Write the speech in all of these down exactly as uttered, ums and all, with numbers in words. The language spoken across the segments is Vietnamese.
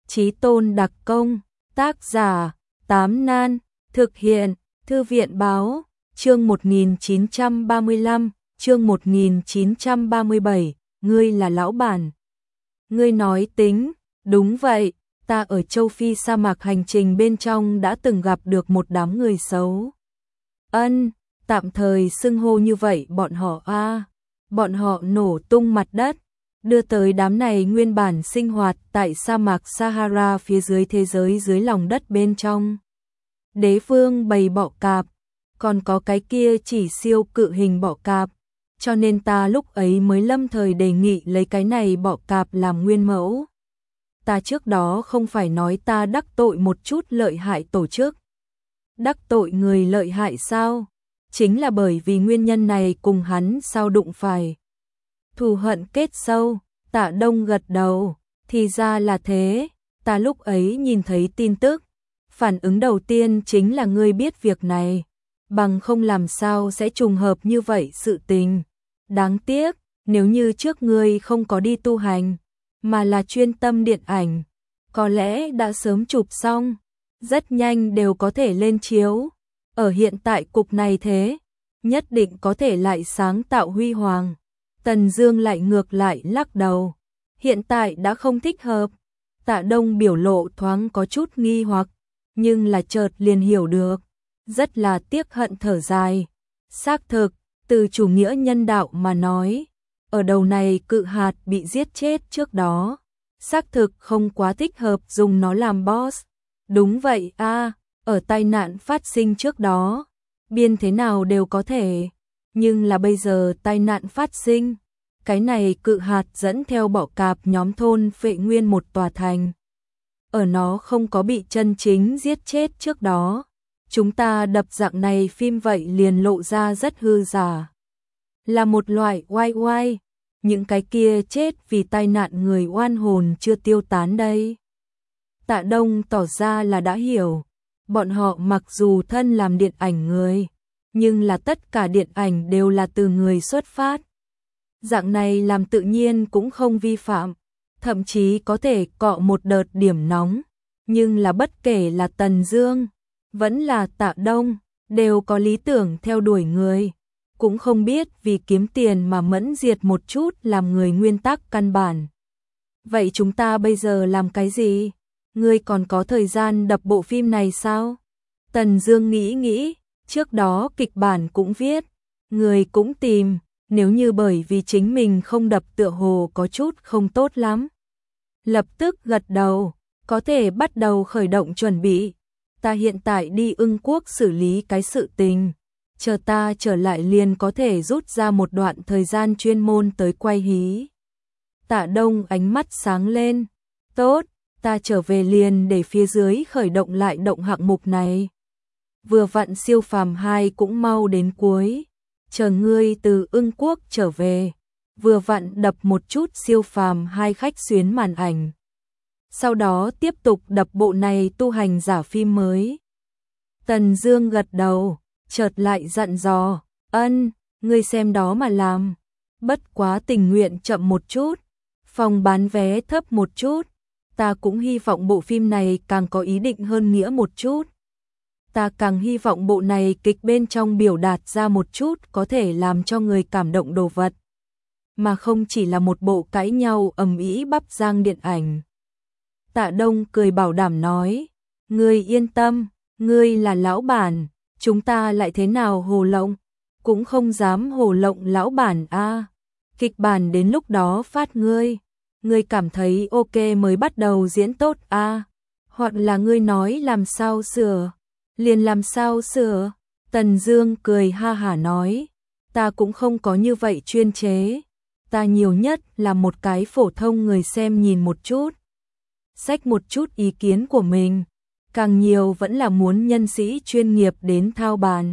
Chí tôn đặc công, tác giả, Tám Nan, thực hiện, Thư viện báo, chương một nghìn chín trăm ba mươi lăm, chương một nghìn chín trăm ba mươi bảy, ngươi là lão bản. Ngươi nói tính, đúng vậy, ta ở châu Phi sa mạc hành trình bên trong đã từng gặp được một đám người xấu. Ân, tạm thời xưng hô như vậy bọn họ a, bọn họ nổ tung mặt đất, đưa tới đám này nguyên bản sinh hoạt tại sa mạc Sahara phía dưới thế giới dưới lòng đất bên trong. Đế vương bầy bọ cạp, còn có cái kia chỉ siêu cự hình bọ cạp, cho nên ta lúc ấy mới lâm thời đề nghị lấy cái này bọ cạp làm nguyên mẫu. Ta trước đó không phải nói ta đắc tội một chút lợi hại tổ chức. Đắc tội người lợi hại sao? Chính là bởi vì nguyên nhân này cùng hắn sao đụng phải. Thù hận kết sâu, Tạ Đông gật đầu, thì ra là thế, ta lúc ấy nhìn thấy tin tức. Phản ứng đầu tiên chính là ngươi biết việc này, bằng không làm sao sẽ trùng hợp như vậy sự tình. Đáng tiếc, nếu như trước ngươi không có đi tu hành, mà là chuyên tâm điện ảnh, có lẽ đã sớm chụp xong, rất nhanh đều có thể lên chiếu. Ở hiện tại cục này thế, nhất định có thể lại sáng tạo huy hoàng. Tần Dương lại ngược lại lắc đầu, hiện tại đã không thích hợp. Tạ Đông biểu lộ thoáng có chút nghi hoặc, nhưng là chợt liền hiểu được, rất là tiếc hận thở dài. Xác thực, từ chủ nghĩa nhân đạo mà nói, ở đầu này cự hạt bị giết chết trước đó, xác thực không quá thích hợp dùng nó làm boss. Đúng vậy a, à, ở tai nạn phát sinh trước đó, biên thế nào đều có thể, nhưng là bây giờ tai nạn phát sinh, cái này cự hạt dẫn theo bọ cạp nhóm thôn phệ nguyên một tòa thành. Ở nó không có bị chân chính giết chết trước đó, chúng ta đập dạng này phim vậy liền lộ ra rất hư giả. Là một loại oai oai, những cái kia chết vì tai nạn người oan hồn chưa tiêu tán đây. Tạ Đông tỏ ra là đã hiểu, bọn họ mặc dù thân làm điện ảnh người, nhưng là tất cả điện ảnh đều là từ người xuất phát. Dạng này làm tự nhiên cũng không vi phạm, thậm chí có thể cọ một đợt điểm nóng, nhưng là bất kể là Tần Dương, vẫn là Tạ Đông, đều có lý tưởng theo đuổi người, cũng không biết vì kiếm tiền mà mẫn diệt một chút làm người nguyên tắc căn bản. Vậy chúng ta bây giờ làm cái gì? Ngươi còn có thời gian đập bộ phim này sao? Tần Dương nghĩ nghĩ, trước đó kịch bản cũng viết, người cũng tìm, nếu như bởi vì chính mình không đập tựa hồ có chút không tốt lắm. Lập tức gật đầu, có thể bắt đầu khởi động chuẩn bị. Ta hiện tại đi Ưng Quốc xử lý cái sự tình, chờ ta trở lại liền có thể rút ra một đoạn thời gian chuyên môn tới quay hí. Tạ Đông ánh mắt sáng lên, tốt, ta trở về liền để phía dưới khởi động lại động hạng mục này. Vừa vặn Siêu Phàm hai cũng mau đến cuối, chờ ngươi từ Ưng Quốc trở về, vừa vặn đập một chút Siêu Phàm hai khách xuyến màn ảnh. Sau đó tiếp tục đập bộ này tu hành giả phim mới. Tần Dương gật đầu, chợt lại dặn dò, ân, ngươi xem đó mà làm, bất quá tình nguyện chậm một chút, phòng bán vé thấp một chút, ta cũng hy vọng bộ phim này càng có ý định hơn nghĩa một chút. Ta càng hy vọng bộ này kịch bên trong biểu đạt ra một chút có thể làm cho người cảm động đồ vật, mà không chỉ là một bộ cãi nhau ầm ĩ bắp rang điện ảnh. Tạ Đông cười bảo đảm nói, ngươi yên tâm, ngươi là lão bản, chúng ta lại thế nào hồ lộng, cũng không dám hồ lộng lão bản a. Kịch bản đến lúc đó phát ngươi, ngươi cảm thấy ok mới bắt đầu diễn tốt a, hoặc là ngươi nói làm sao sửa, liền làm sao sửa. Tần Dương cười ha hả nói, ta cũng không có như vậy chuyên chế, ta nhiều nhất là một cái phổ thông người xem nhìn một chút, xách một chút ý kiến của mình, càng nhiều vẫn là muốn nhân sĩ chuyên nghiệp đến thao bàn.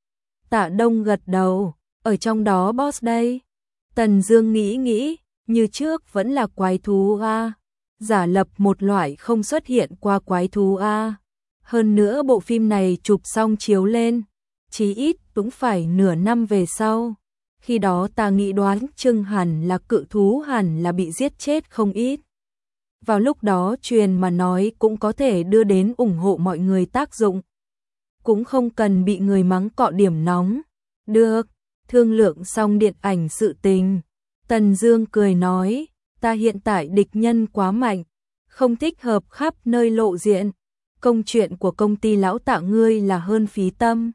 Tạ Đông gật đầu, ở trong đó boss đây. Tần Dương nghĩ nghĩ, như trước vẫn là quái thú a, giả lập một loại không xuất hiện qua quái thú a. Hơn nữa bộ phim này chụp xong chiếu lên, chí ít cũng phải nửa năm về sau. Khi đó ta nghĩ đoán chừng hẳn là cự thú hẳn là bị giết chết không ít. vào lúc đó truyền mà nói cũng có thể đưa đến ủng hộ mọi người tác dụng. Cũng không cần bị người mắng cọ điểm nóng. Được, thương lượng xong điện ảnh sự tình. Tần Dương cười nói, ta hiện tại địch nhân quá mạnh, không thích hợp khắp nơi lộ diện. Công chuyện của công ty lão Tạ ngươi là hơn phí tâm.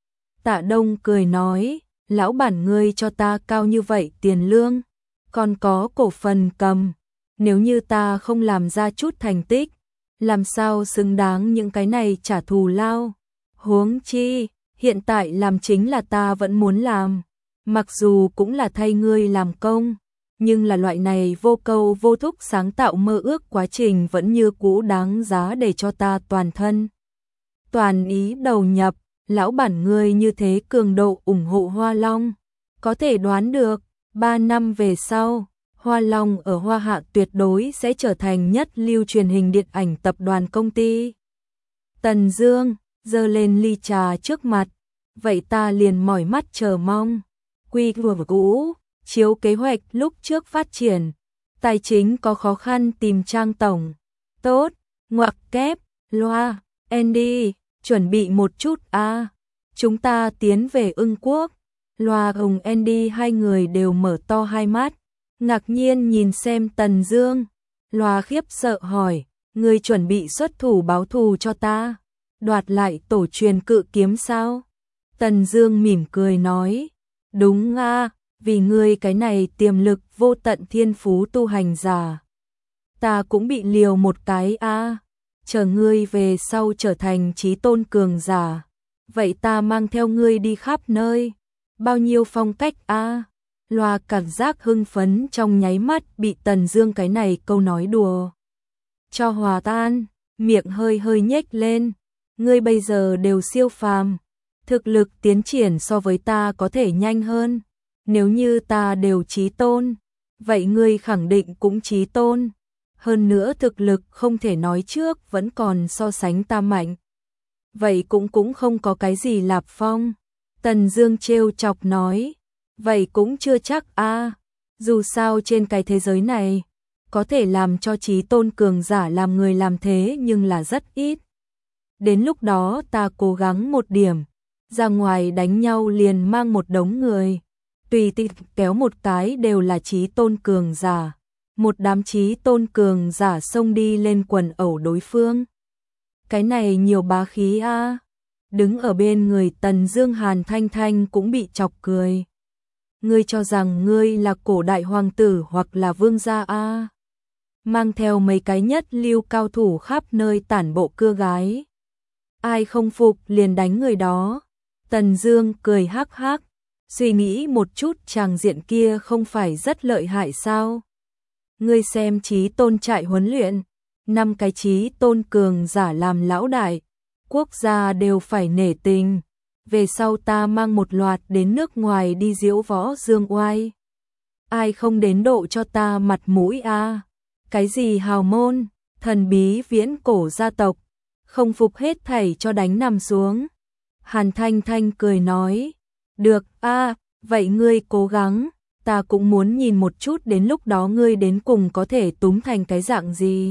Tạ Đông cười nói, lão bản ngươi cho ta cao như vậy tiền lương, còn có cổ phần cầm. Nếu như ta không làm ra chút thành tích, làm sao xứng đáng những cái này trả thù lao. Huống chi, hiện tại làm chính là ta vẫn muốn làm. Mặc dù cũng là thay ngươi làm công, nhưng là loại này vô câu vô thúc sáng tạo mơ ước quá trình vẫn như cũ đáng giá để cho ta toàn thân. Toàn ý đầu nhập, lão bản ngươi như thế cường độ ủng hộ Hoa Long. Có thể đoán được, ba năm về sau, Hoa Long ở Hoa Hạ tuyệt đối sẽ trở thành nhất lưu truyền hình điện ảnh tập đoàn công ty. Tần Dương giơ lên ly trà trước mặt, vậy ta liền mỏi mắt chờ mong. Quy vừa cũ, chiếu kế hoạch lúc trước phát triển, tài chính có khó khăn tìm Trang tổng. Tốt, ngoặc kép, loa, Andy, chuẩn bị một chút a. À. Chúng ta tiến về Ưng Quốc. Loa cùng Andy hai người đều mở to hai mắt, ngạc nhiên nhìn xem Tần Dương. Loa khiếp sợ hỏi, ngươi chuẩn bị xuất thủ báo thù cho ta, đoạt lại tổ truyền cự kiếm sao? Tần Dương mỉm cười nói, đúng a, vì ngươi cái này tiềm lực vô tận thiên phú tu hành giả. Ta cũng bị liều một cái a, chờ ngươi về sau trở thành chí tôn cường giả, vậy ta mang theo ngươi đi khắp nơi. Bao nhiêu phong cách a. Loa cảm giác hưng phấn trong nháy mắt bị Tần Dương cái này câu nói đùa cho hòa tan, miệng hơi hơi nhếch lên. Ngươi bây giờ đều siêu phàm, thực lực tiến triển so với ta có thể nhanh hơn. Nếu như ta đều chí tôn, vậy ngươi khẳng định cũng chí tôn. Hơn nữa thực lực không thể nói trước vẫn còn so sánh ta mạnh. Vậy cũng cũng không có cái gì Lạp Phong. Tần Dương trêu chọc nói, vậy cũng chưa chắc a, dù sao trên cái thế giới này, có thể làm cho chí tôn cường giả làm người làm thế nhưng là rất ít. Đến lúc đó ta cố gắng một điểm, ra ngoài đánh nhau liền mang một đống người, tùy tiện kéo một cái đều là chí tôn cường giả, một đám chí tôn cường giả xông đi lên quần ẩu đối phương. Cái này nhiều bá khí a. Đứng ở bên người Tần Dương Hàn Thanh Thanh cũng bị chọc cười. Ngươi cho rằng ngươi là cổ đại hoàng tử hoặc là vương gia a? Mang theo mấy cái nhất lưu cao thủ khắp nơi tản bộ cưa gái. Ai không phục liền đánh người đó. Tần Dương cười hắc hắc, suy nghĩ một chút chàng diện kia không phải rất lợi hại sao? Ngươi xem chí tôn trại huấn luyện, năm cái chí tôn cường giả làm lão đại, quốc gia đều phải nể tình. Về sau ta mang một loạt đến nước ngoài đi diễu võ dương oai. Ai không đến độ cho ta mặt mũi a? À? Cái gì hào môn, thần bí viễn cổ gia tộc, không phục hết thảy cho đánh nằm xuống. Hàn Thanh Thanh cười nói, được a, à, vậy ngươi cố gắng, ta cũng muốn nhìn một chút đến lúc đó ngươi đến cùng có thể túm thành cái dạng gì.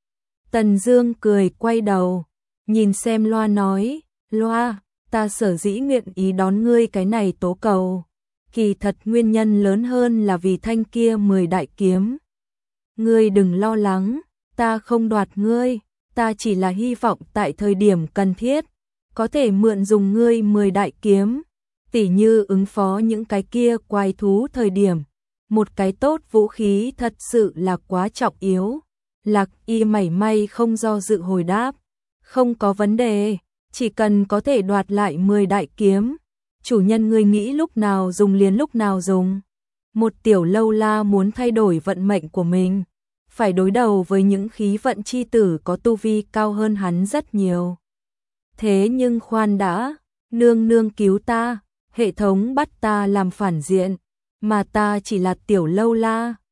Tần Dương cười quay đầu, nhìn xem Loa nói, Loa, ta sở dĩ nguyện ý đón ngươi cái này tố cầu, kỳ thật nguyên nhân lớn hơn là vì thanh kia mười đại kiếm. Ngươi đừng lo lắng, ta không đoạt ngươi, ta chỉ là hy vọng tại thời điểm cần thiết, có thể mượn dùng ngươi mười đại kiếm, tỉ như ứng phó những cái kia quái thú thời điểm. Một cái tốt vũ khí thật sự là quá trọng yếu. Lạc Y mảy may không do dự hồi đáp, không có vấn đề, chỉ cần có thể đoạt lại mười đại kiếm, chủ nhân ngươi nghĩ lúc nào dùng liền lúc nào dùng. Một tiểu lâu la muốn thay đổi vận mệnh của mình, phải đối đầu với những khí vận chi tử có tu vi cao hơn hắn rất nhiều. Thế nhưng khoan đã, nương nương cứu ta, hệ thống bắt ta làm phản diện, mà ta chỉ là tiểu lâu la,